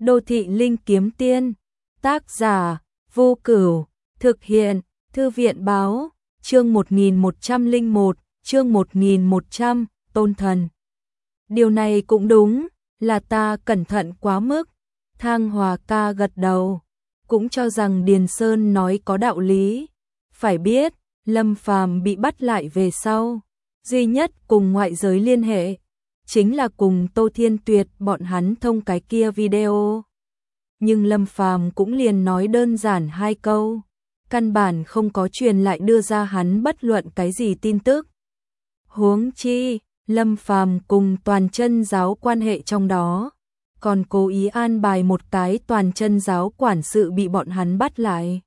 Đô thị linh kiếm tiên. Tác giả: Vô Cửu. Thực hiện: Thư viện báo. Chương 1101, chương 1100, Tôn Thần. Điều này cũng đúng, là ta cẩn thận quá mức. Thang Hòa ca gật đầu, cũng cho rằng Điền Sơn nói có đạo lý. Phải biết, Lâm Phàm bị bắt lại về sau, duy nhất cùng ngoại giới liên hệ chính là cùng Tô Thiên Tuyệt bọn hắn thông cái kia video. Nhưng Lâm Phàm cũng liền nói đơn giản 2 câu, căn bản không có truyền lại đưa ra hắn bất luận cái gì tin tức. Huống chi, Lâm Phàm cùng Toàn Chân giáo quan hệ trong đó, còn cố ý an bài một cái Toàn Chân giáo quản sự bị bọn hắn bắt lại.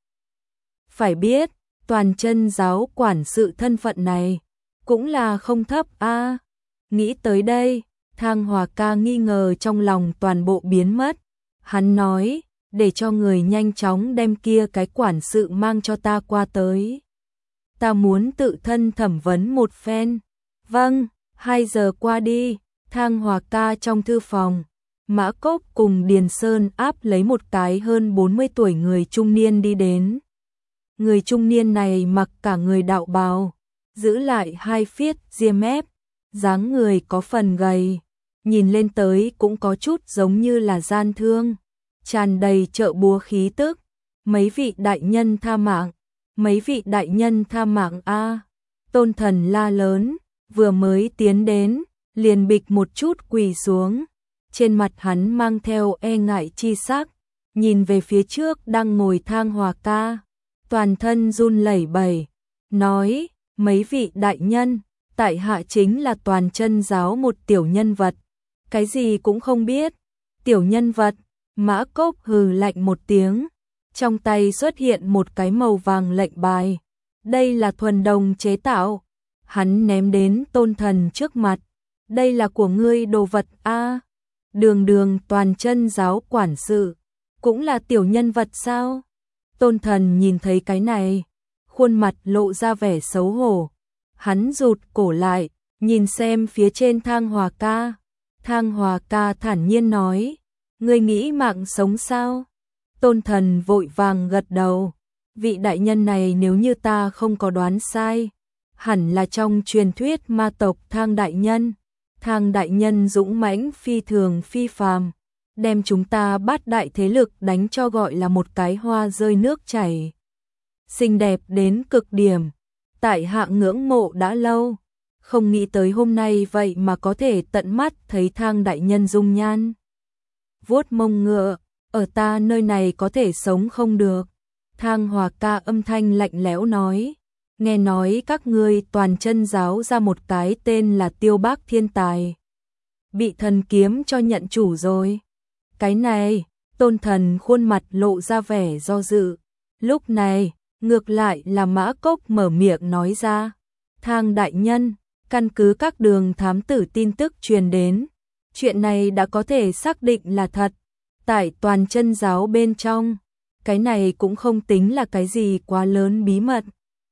Phải biết, Toàn Chân giáo quản sự thân phận này cũng là không thấp a. Nghĩ tới đây, Thang Hòa ca nghi ngờ trong lòng toàn bộ biến mất. Hắn nói, để cho người nhanh chóng đem kia cái quản sự mang cho ta qua tới. Ta muốn tự thân thẩm vấn một phen. Vâng, 2 giờ qua đi. Thang Hòa ca trong thư phòng, Mã Cốc cùng Điền Sơn áp lấy một cái hơn 40 tuổi người trung niên đi đến. Người trung niên này mặc cả người đạo bào, giữ lại 2 phiết ria mép, dáng người có phần gầy, nhìn lên tới cũng có chút giống như là gian thương, tràn đầy trợ búa khí tức. Mấy vị đại nhân tha mạng, mấy vị đại nhân tha mạng a. Tôn Thần la lớn, vừa mới tiến đến, liền bịch một chút quỳ xuống. Trên mặt hắn mang theo e ngại chi sắc, nhìn về phía trước đang ngồi Thang Hòa ca, toàn thân run lẩy bẩy, nói, mấy vị đại nhân, tại hạ chính là Toàn Chân giáo một tiểu nhân vật, cái gì cũng không biết. Tiểu nhân vật? Mã Cốc hừ lạnh một tiếng, trong tay xuất hiện một cái màu vàng lệnh bài. Đây là thuần đồng chế tạo. Hắn ném đến Tôn Thần trước mặt. Đây là của ngươi đồ vật a. Đường đường Toàn Chân giáo quản sự, cũng là tiểu nhân vật sao? Tôn Thần nhìn thấy cái này, khuôn mặt lộ ra vẻ xấu hổ. Hắn rụt cổ lại, nhìn xem phía trên Thang Hòa ca. Thang Hòa ca thản nhiên nói, ngươi nghĩ mạng sống sao? Tôn Thần vội vàng gật đầu. Vị đại nhân này nếu như ta không có đoán sai, hẳn là trong truyền thuyết ma tộc Thang đại nhân. Thang đại nhân dũng mãnh phi thường phi phàm, đem chúng ta bát đại thế lực đánh cho gọi là một cái hoa rơi nước chảy. Xinh đẹp đến cực điểm, tại hạ ngưỡng mộ đã lâu, không nghĩ tới hôm nay vậy mà có thể tận mắt thấy Thang đại nhân dung nhan. Vuốt mông ngựa, ở ta nơi này có thể sống không được. Thang Hòa ca âm thanh lạnh lẽo nói, nghe nói các ngươi Toàn Chân giáo ra một cái tên là Tiêu Bác thiên tài, bị thần kiếm cho nhận chủ rồi. Cái này, Tôn Thần khuôn mặt lộ ra vẻ do dự. Lúc này, ngược lại là Mã Cốc mở miệng nói ra, Thang đại nhân, căn cứ các đường thám tử tin tức truyền đến, chuyện này đã có thể xác định là thật. Tại Toàn Chân giáo bên trong, cái này cũng không tính là cái gì quá lớn bí mật.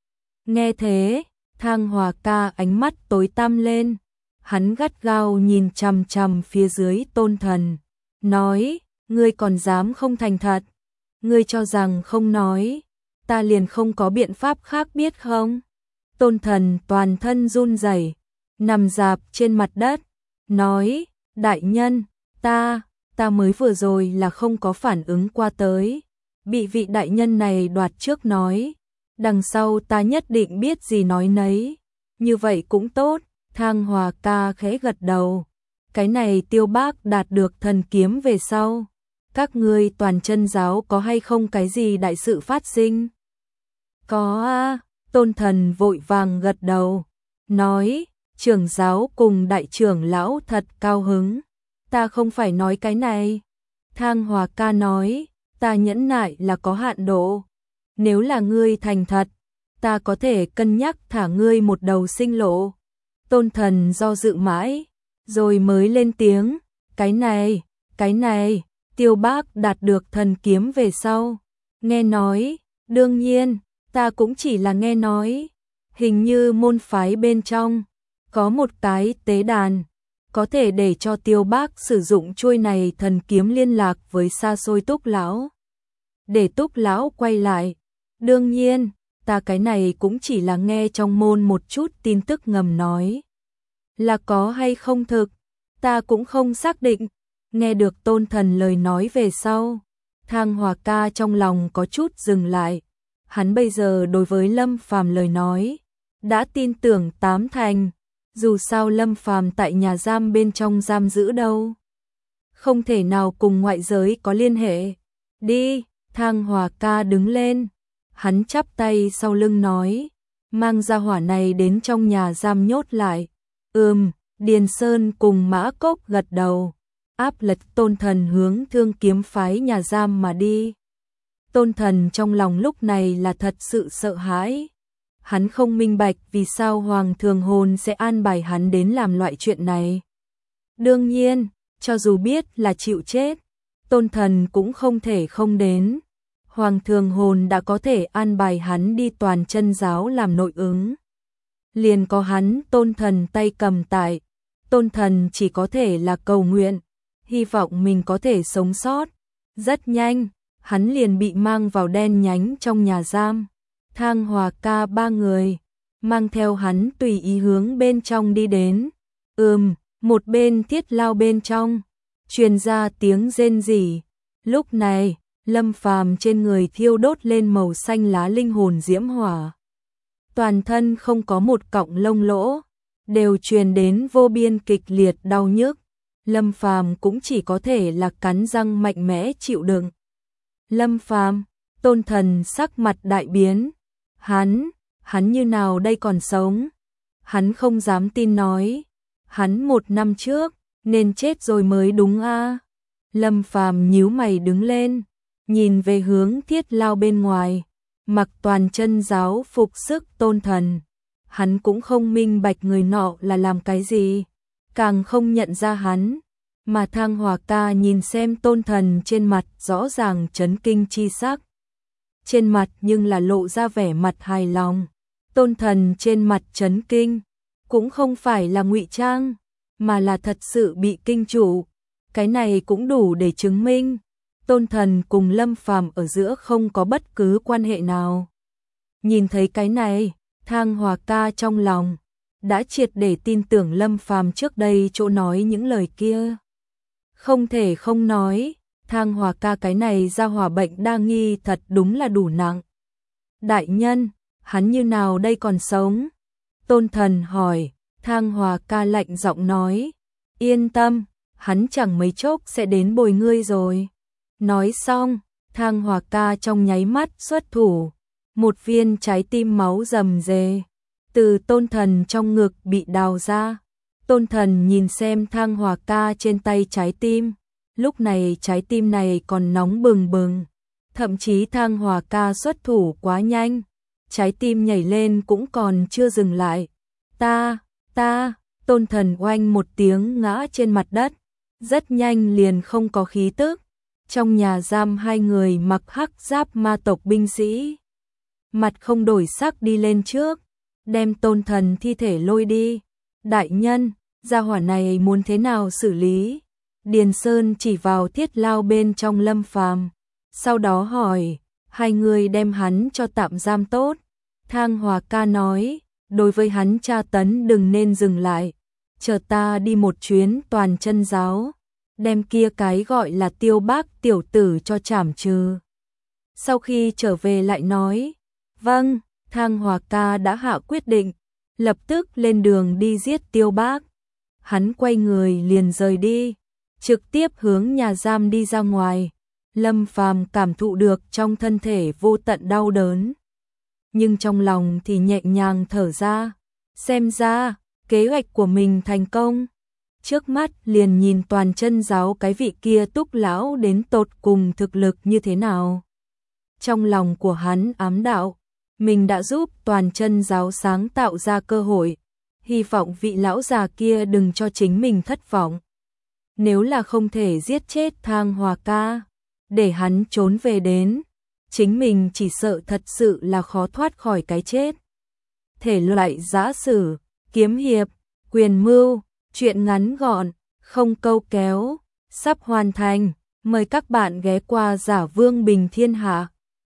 Nghe thế, Thang Hòa ca ánh mắt tối tăm lên, hắn gắt gao nhìn chằm chằm phía dưới Tôn Thần, nói, ngươi còn dám không thành thật? Ngươi cho rằng không nói, ta liền không có biện pháp khác biết không? Tôn Thần toàn thân run rẩy, nằm rạp trên mặt đất, nói, đại nhân, ta mới vừa rồi là không có phản ứng qua tới, bị vị đại nhân này đoạt trước nói, đằng sau ta nhất định biết gì nói nấy. Như vậy cũng tốt. Thang Hòa ca khẽ gật đầu. Cái này Tiêu Bác đạt được thần kiếm về sau, các ngươi Toàn Chân giáo có hay không cái gì đại sự phát sinh? Có a. Tôn Thần vội vàng gật đầu, nói, trưởng giáo cùng đại trưởng lão thật cao hứng. Ta không phải nói cái này. Thang Hòa ca nói, ta nhẫn nại là có hạn độ. Nếu là ngươi thành thật, ta có thể cân nhắc thả ngươi một đầu sinh lộ. Tôn Thần do dự mãi, rồi mới lên tiếng, cái này, Tiêu Bác đạt được thần kiếm về sau. Nghe nói, đương nhiên, ta cũng chỉ là nghe nói. Hình như môn phái bên trong, có một cái tế đàn, có thể để cho Tiêu Bác sử dụng chuôi này thần kiếm liên lạc với xa xôi Túc lão. Để Túc lão quay lại. Đương nhiên, ta cái này cũng chỉ là nghe trong môn một chút tin tức ngầm nói. Là có hay không thực, ta cũng không xác định. Nghe được Tôn Thần lời nói về sau, Thang Hòa Ca trong lòng có chút dừng lại. Hắn bây giờ đối với Lâm Phàm lời nói đã tin tưởng 8 thành, dù sao Lâm Phàm tại nhà giam bên trong giam giữ đâu, không thể nào cùng ngoại giới có liên hệ. Đi, Thang Hòa Ca đứng lên, hắn chắp tay sau lưng nói, mang gia hỏa này đến trong nhà giam nhốt lại. Điền Sơn cùng Mã Cốc gật đầu, áp lực Tôn Thần hướng Thương Kiếm phái nhà giam mà đi. Tôn Thần trong lòng lúc này là thật sự sợ hãi. Hắn không minh bạch vì sao Hoàng Thường Hồn sẽ an bài hắn đến làm loại chuyện này. Đương nhiên, cho dù biết là chịu chết, Tôn Thần cũng không thể không đến. Hoàng Thường Hồn đã có thể an bài hắn đi Toàn Chân giáo làm nội ứng. Liền có hắn Tôn Thần tay cầm tại. Tôn Thần chỉ có thể là cầu nguyện, hy vọng mình có thể sống sót. Rất nhanh, hắn liền bị mang vào đen nhánh trong nhà giam. Thang Hòa Ca 3 người mang theo hắn tùy ý hướng bên trong đi đến. Một bên thiết lao bên trong truyền ra tiếng rên rỉ. Lúc này, Lâm Phàm trên người thiêu đốt lên màu xanh lá linh hồn diễm hỏa. Toàn thân không có một cọng lông lỗ, đều truyền đến vô biên kịch liệt đau nhức. Lâm Phàm cũng chỉ có thể là cắn răng mạnh mẽ chịu đựng. Lâm Phàm, Tôn Thần sắc mặt đại biến. Hắn như nào đây còn sống? Hắn không dám tin nói. Hắn 1 năm trước, nên chết rồi mới đúng a. Lâm Phàm nhíu mày đứng lên, nhìn về hướng thiết lao bên ngoài, mặc Toàn Chân giáo phục sức Tôn Thần. Hắn cũng không minh bạch người nọ là làm cái gì, càng không nhận ra hắn. Mà Thang Hòa Ca nhìn xem Tôn Thần trên mặt rõ ràng chấn kinh chi sắc. Trên mặt nhưng là lộ ra vẻ mặt hài lòng. Tôn Thần trên mặt chấn kinh, cũng không phải là ngụy trang, mà là thật sự bị kinh trụ. Cái này cũng đủ để chứng minh Tôn Thần cùng Lâm Phàm ở giữa không có bất cứ quan hệ nào. Nhìn thấy cái này, Thang Hòa Ca trong lòng đã triệt để tin tưởng Lâm Phàm trước đây chỗ nói những lời kia. Không thể không nói, Thang Hòa Ca cái này ra hỏa bệnh đa nghi thật đúng là đủ nặng. Đại nhân, hắn như nào đây còn sống? Tôn Thần hỏi. Thang Hòa Ca lạnh giọng nói, yên tâm, hắn chẳng mấy chốc sẽ đến bồi ngươi rồi. Nói xong, Thang Hòa Ca trong nháy mắt xuất thủ, một viên trái tim máu rầm rề từ Tôn Thần trong ngực bị đào ra. Tôn Thần nhìn xem Thang Hòa Ca trên tay trái tim, lúc này trái tim này còn nóng bừng bừng, thậm chí Thang Hòa Ca xuất thủ quá nhanh, trái tim nhảy lên cũng còn chưa dừng lại. Tôn Thần oanh một tiếng ngã trên mặt đất, rất nhanh liền không có khí tức. Trong nhà giam 2 người mặc hắc giáp ma tộc binh sĩ, mặt không đổi sắc đi lên trước, đem Tôn Thần thi thể lôi đi. Đại nhân, gia hỏa này muốn thế nào xử lý? Điền Sơn chỉ vào thiết lao bên trong Lâm Phàm, sau đó hỏi, 2 người đem hắn cho tạm giam tốt. Thang Hòa Ca nói, đối với hắn tra tấn đừng nên dừng lại, chờ ta đi một chuyến Toàn Chân giáo, đem kia cái gọi là Tiêu Bác tiểu tử cho trảm trừ. Sau khi trở về lại nói, vâng. Thang Hòa Ca đã hạ quyết định, lập tức lên đường đi giết Tiêu Bác. Hắn quay người liền rời đi, trực tiếp hướng nhà giam đi ra ngoài. Lâm Phàm cảm thụ được trong thân thể vô tận đau đớn, nhưng trong lòng thì nhẹ nhàng thở ra, xem ra kế hoạch của mình thành công. Trước mắt liền nhìn Toàn Chân giáo cái vị kia Túc lão đến tột cùng thực lực như thế nào. Trong lòng của hắn ám đạo, mình đã giúp Toàn Chân giáo sáng tạo ra cơ hội, hy vọng vị lão già kia đừng cho chính mình thất vọng. Nếu là không thể giết chết Thang Hòa Ca, để hắn trốn về đến, chính mình chỉ sợ thật sự là khó thoát khỏi cái chết. Thể loại giã sử, kiếm hiệp, quyền mưu, Chuyện ngắn gọn, không câu kéo, sắp hoàn thành. Mời các bạn ghé qua Giả Vương Bình Thiên Hạ.